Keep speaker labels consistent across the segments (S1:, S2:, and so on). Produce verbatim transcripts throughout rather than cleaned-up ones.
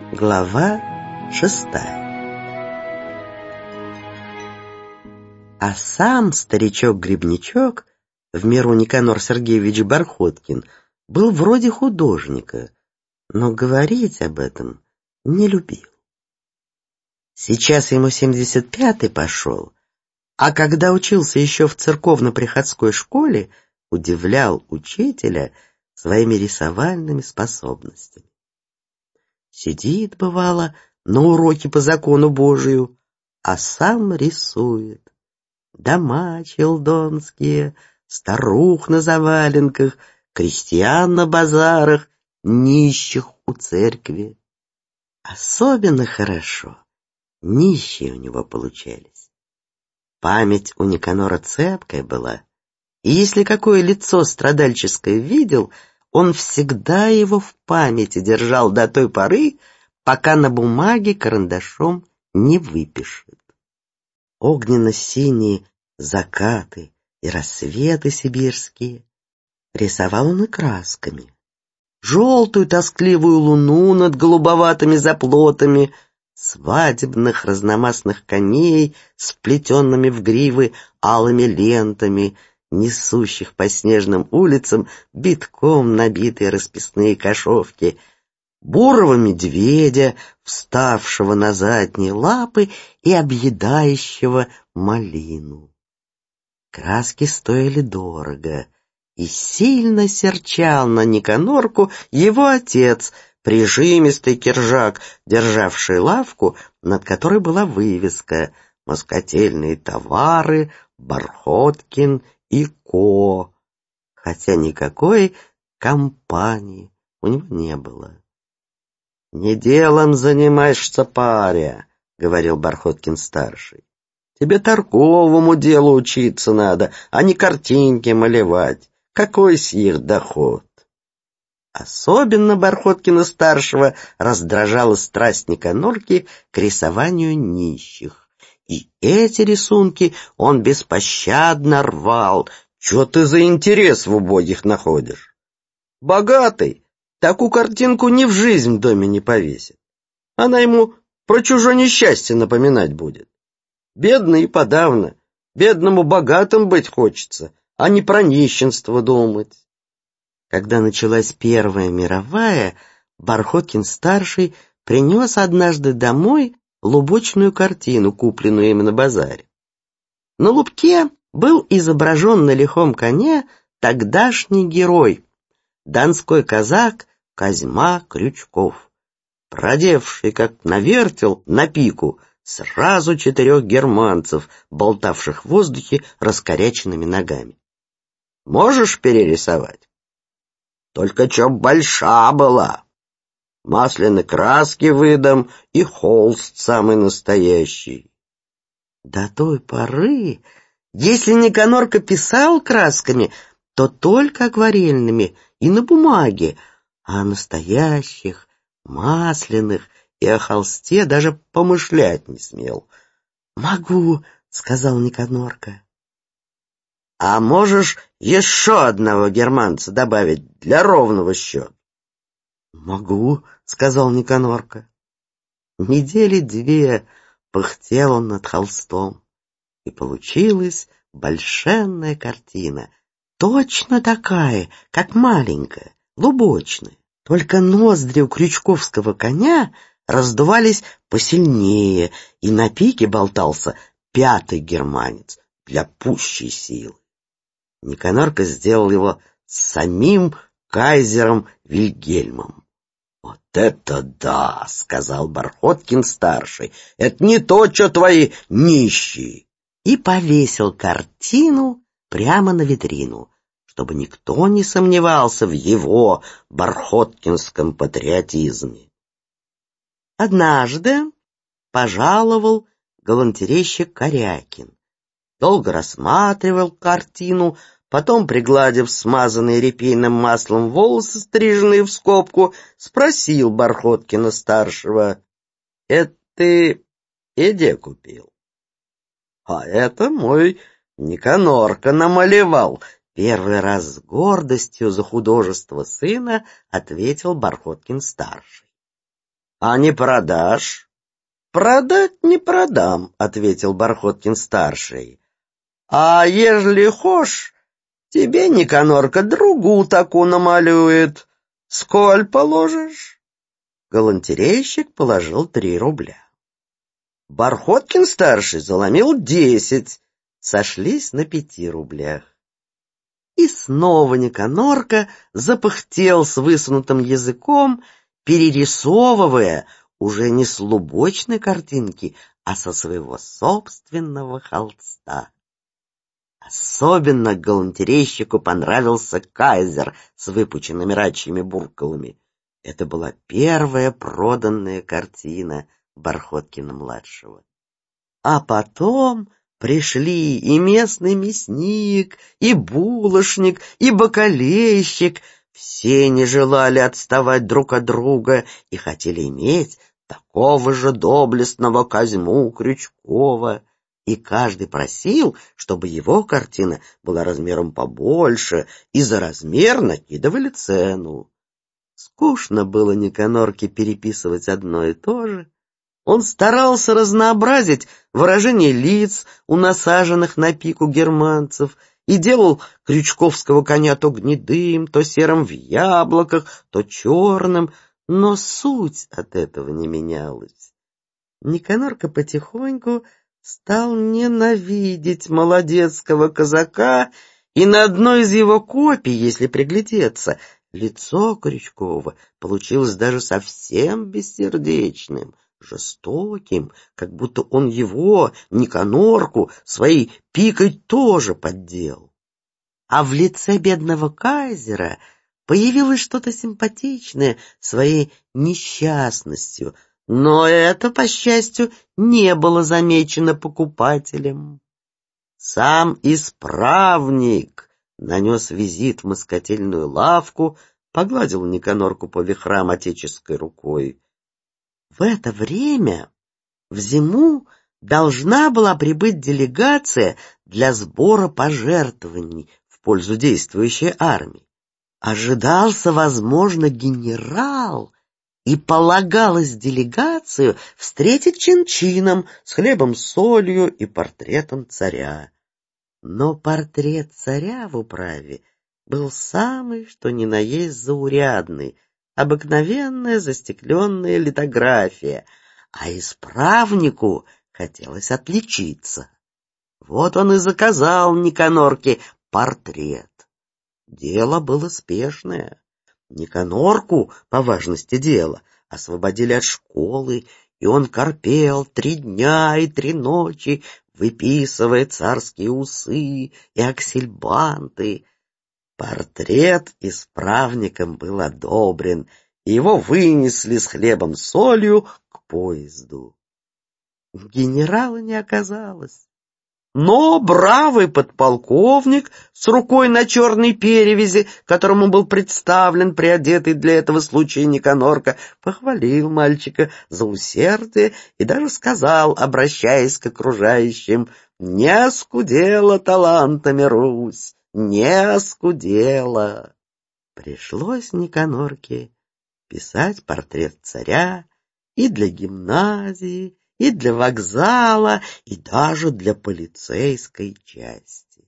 S1: Глава шестая. А сам старичок-грибничок, в меру Никанор Сергеевич Бархоткин, был вроде художника, но говорить об этом не любил. Сейчас ему семьдесят пятый пошел, а когда учился еще в церковно-приходской школе, удивлял учителя своими рисовальными способностями. Сидит, бывало, на уроке по закону Божию, а сам рисует. Дома челдонские, старух на заваленках, крестьян на базарах, нищих у церкви. Особенно хорошо нищие у него получались. Память у Никанора цепкая была, и если какое лицо страдальческое видел, он всегда его в памяти держал до той поры, пока на бумаге карандашом не выпишет. Огненно-синие закаты и рассветы сибирские рисовал он и красками. Желтую тоскливую луну над голубоватыми заплотами, свадебных разномастных коней, сплетенными в гривы алыми лентами, несущих по снежным улицам битком набитые расписные кошовки, бурого медведя, вставшего на задние лапы и объедающего малину. Краски стоили дорого, и сильно серчал на Никанорку его отец, прижимистый киржак, державший лавку, над которой была вывеска «Москотельные товары, Бархоткин и Ко», хотя никакой компании у него не было. «Не делом занимаешься, паря», — говорил Бархоткин-старший. «Тебе торговому делу учиться надо, а не картинки малевать. Какой с их доход?» Особенно Бархоткина-старшего раздражала страсть Никанорки к рисованию нищих. И эти рисунки он беспощадно рвал. Чё ты за интерес в убогих находишь? Богатый такую картинку ни в жизнь в доме не повесит. Она ему про чужое несчастье напоминать будет. Бедный и подавно. Бедному богатым быть хочется, а не про нищенство думать. Когда началась Первая мировая, Бархоткин-старший принес однажды домой лубочную картину, купленную им на базаре. На лубке был изображен на лихом коне тогдашний герой, донской казак Козьма Крючков, продевший, как навертел на пику, сразу четырех германцев, болтавших в воздухе раскоряченными ногами. «Можешь перерисовать? Только чё больша была. Масляные краски выдам и холст самый настоящий». До той поры, если Никанорка писал красками, то только акварельными и на бумаге, а о настоящих, масляных и о холсте даже помышлять не смел. «Могу», — сказал Никанорка. «А можешь еще одного германца добавить для ровного счета?» «Могу», — сказал Никанорка. Недели две пыхтел он над холстом, и получилась большенная картина, точно такая, как маленькая, лубочная. Только ноздри у крючковского коня раздувались посильнее, и на пике болтался пятый германец для пущей силы. Никанорка сделал его самим кайзером Вильгельмом. «Вот это да!» — сказал Бархоткин-старший. «Это не то, что твои нищие!» И повесил картину прямо на витрину, чтобы никто не сомневался в его бархоткинском патриотизме. Однажды пожаловал галантерейщик Корякин. Долго рассматривал картину, потом, пригладив смазанные репейным маслом волосы, стриженные в скобку, спросил Бархоткина-старшего: «Это ты где купил?» «А это мой Никанорка намалевал», — первый раз с гордостью за художество сына ответил Бархоткин-старший. А не продашь? Продать не продам, ответил Бархоткин-старший. А ежели хошь, тебе Никанорка другу таку намалюет. Сколь положишь? Галантерейщик положил три рубля. Бархоткин-старший заломил десять. Сошлись на пяти рублях. И снова Никанорка запыхтел с высунутым языком, перерисовывая уже не с лубочной картинки, а со своего собственного холста. Особенно галантерейщику понравился кайзер с выпученными рачьими буркалами. Это была первая проданная картина Бархоткина-младшего. А потом пришли и местный мясник, и булочник, и бакалейщик. Все не желали отставать друг от друга и хотели иметь такого же доблестного Козьму Крючкова. И каждый просил, чтобы его картина была размером побольше, и за размер накидывали цену. Скучно было Никанорке переписывать одно и то же. Он старался разнообразить выражение лиц у насаженных на пику германцев и делал крючковского коня то гнедым, то серым в яблоках, то черным, но суть от этого не менялась. Никанорка потихоньку стал ненавидеть молодецкого казака, и на одной из его копий, если приглядеться, лицо Крючкова получилось даже совсем бессердечным, жестоким, как будто он его, Никанорку, своей пикой тоже поддел. А в лице бедного кайзера появилось что-то симпатичное своей несчастностью, но это, по счастью, не было замечено покупателем. Сам исправник нанес визит в москотельную лавку, погладил Никанорку по вихрам отеческой рукой. В это время в зиму должна была прибыть делегация для сбора пожертвований в пользу действующей армии. Ожидался, возможно, генерал, и полагалось делегацию встретить чин-чином с хлебом с солью и портретом царя. Но портрет царя в управе был самый, что ни на есть, заурядный, обыкновенная застекленная литография, а исправнику хотелось отличиться. Вот он и заказал Никанорке портрет. Дело было спешное. Никанорку, по важности дела, освободили от школы, и он корпел три дня и три ночи, выписывая царские усы и аксельбанты. Портрет исправником был одобрен, и его вынесли с хлебом с солью к поезду. Генерала не оказалось. Но бравый подполковник с рукой на черной перевязи, которому был представлен приодетый для этого случая Никанорка, похвалил мальчика за усердие и даже сказал, обращаясь к окружающим: «Не оскудела талантами Русь, не оскудела». Пришлось Никанорке писать портрет царя и для гимназии, и для вокзала, и даже для полицейской части.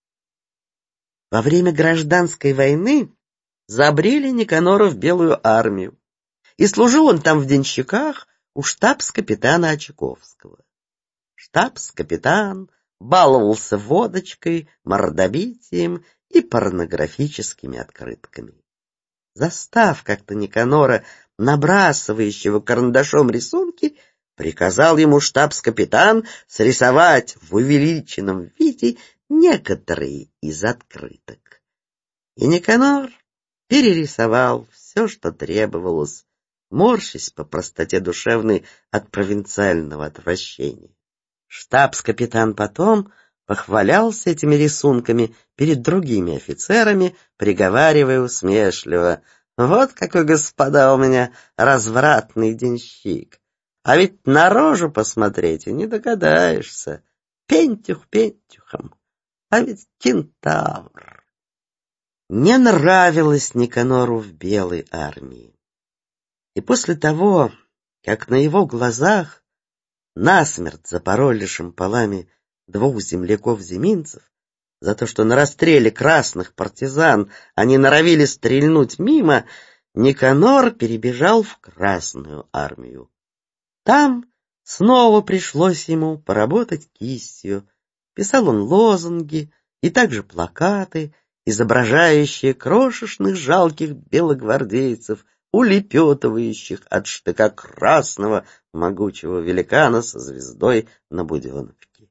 S1: Во время гражданской войны забрили Никанора в Белую армию, и служил он там в денщиках у штабс-капитана Очаковского. Штабс-капитан баловался водочкой, мордобитием и порнографическими открытками. Застав как-то Никанора, набрасывающего карандашом рисунки, приказал ему штабс-капитан срисовать в увеличенном виде некоторые из открыток. И Никанор перерисовал все, что требовалось, морщась по простоте душевной от провинциального отвращения. Штабс-капитан потом похвалялся этими рисунками перед другими офицерами, приговаривая усмешливо: «Вот какой, господа, у меня развратный денщик! А ведь на рожу посмотреть и не догадаешься. Пентюх пентюхом, а ведь кентавр». Не нравилось Никанору в Белой армии. И после того, как на его глазах насмерть запороли шампалами двух земляков-зиминцев за то, что на расстреле красных партизан они норовили стрельнуть мимо, Никанор перебежал в Красную армию. Там снова пришлось ему поработать кистью. Писал он лозунги и также плакаты, изображающие крошечных жалких белогвардейцев, улепетывающих от штыка красного могучего великана со звездой на буденовке.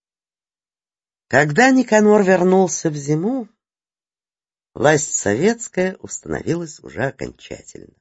S1: Когда Никанор вернулся в зиму, власть советская установилась уже окончательно.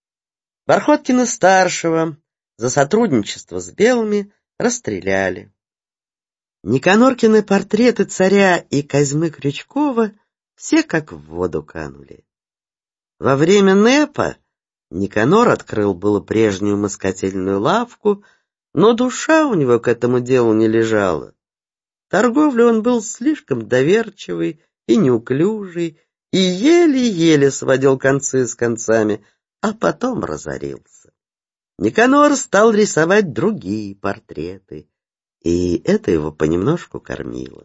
S1: Бархоткина-старшего за сотрудничество с белыми расстреляли. Никаноркины портреты царя и Козьмы Крючкова все как в воду канули. Во время НЭПа Никанор открыл было прежнюю москательную лавку, но душа у него к этому делу не лежала. В торговле он был слишком доверчивый и неуклюжий, и еле-еле сводил концы с концами, а потом разорился. Никанор стал рисовать другие портреты, и это его понемножку кормило.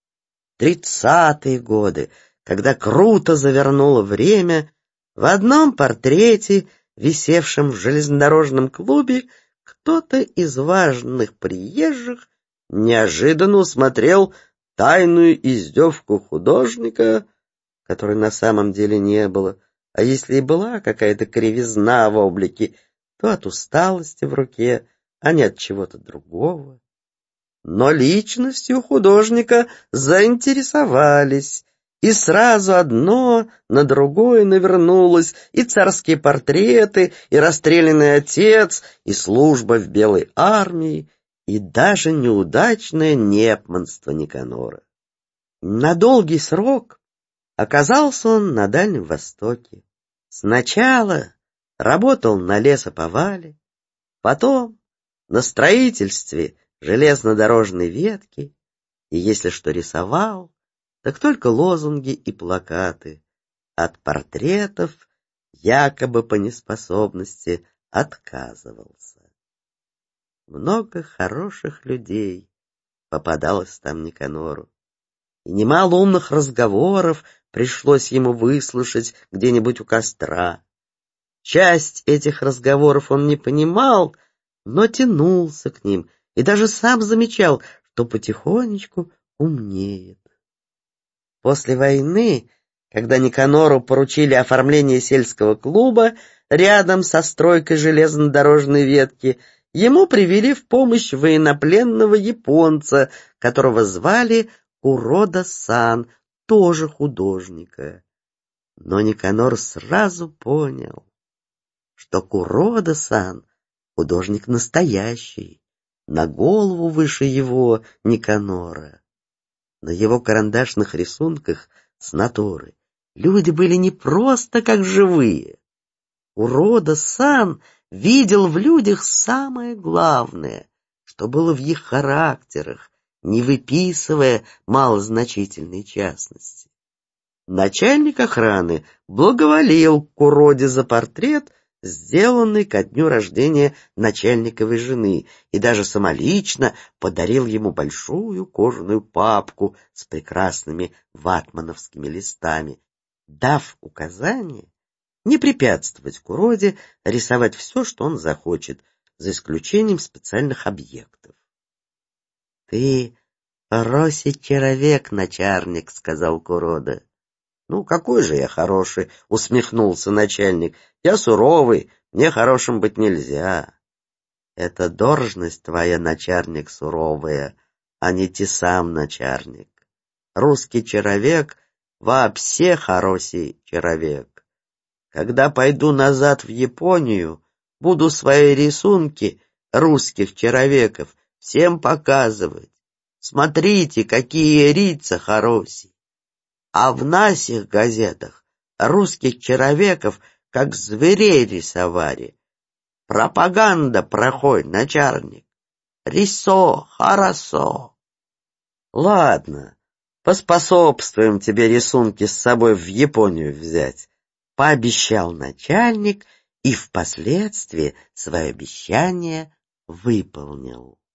S1: Тридцатые годы, когда круто завернуло время, в одном портрете, висевшем в железнодорожном клубе, кто-то из важных приезжих неожиданно усмотрел тайную издевку художника, которой на самом деле не было, а если и была какая-то кривизна в облике, то от усталости в руке, а не от чего-то другого. Но личностью художника заинтересовались, и сразу одно на другое навернулось: и царские портреты, и расстрелянный отец, и служба в Белой армии, и даже неудачное непманство Никанора. На долгий срок оказался он на Дальнем Востоке. Сначала работал на лесоповале, потом на строительстве железнодорожной ветки, и если что рисовал, так только лозунги и плакаты. От портретов якобы по неспособности отказывался. Много хороших людей попадалось там Никанору, и немало умных разговоров пришлось ему выслушать где-нибудь у костра. Часть этих разговоров он не понимал, но тянулся к ним и даже сам замечал, что потихонечку умнеет. После войны, когда Никанору поручили оформление сельского клуба рядом со стройкой железнодорожной ветки, ему привели в помощь военнопленного японца, которого звали Курода-сан, тоже художника. Но Никанор сразу понял, что Курода-сан художник настоящий, на голову выше его, Никанора. На его карандашных рисунках с натуры люди были не просто как живые. Курода-сан видел в людях самое главное, что было в их характерах, не выписывая малозначительные частности. Начальник охраны благоволил Куроде за портрет, сделанный ко дню рождения начальниковой жены, и даже самолично подарил ему большую кожаную папку с прекрасными ватмановскими листами, дав указание не препятствовать Куроде рисовать все, что он захочет, за исключением специальных объектов. — Ты хороший человек, начальник, — сказал Курода. — Ну, какой же я хороший, — усмехнулся начальник. — Я суровый, мне хорошим быть нельзя. — Это должность твоя, начальник, суровая, а не ты сам, начальник. Русский человек вообще хороший человек. Когда пойду назад в Японию, буду свои рисунки русских человеков всем показывать. Смотрите, какие лица хорошие. А в наших газетах русских человеков как зверей рисовали. Пропаганда проходит, начальник. Рисо, хорошо. Ладно, поспособствуем тебе рисунки с собой в Японию взять, пообещал начальник и впоследствии свое обещание выполнил.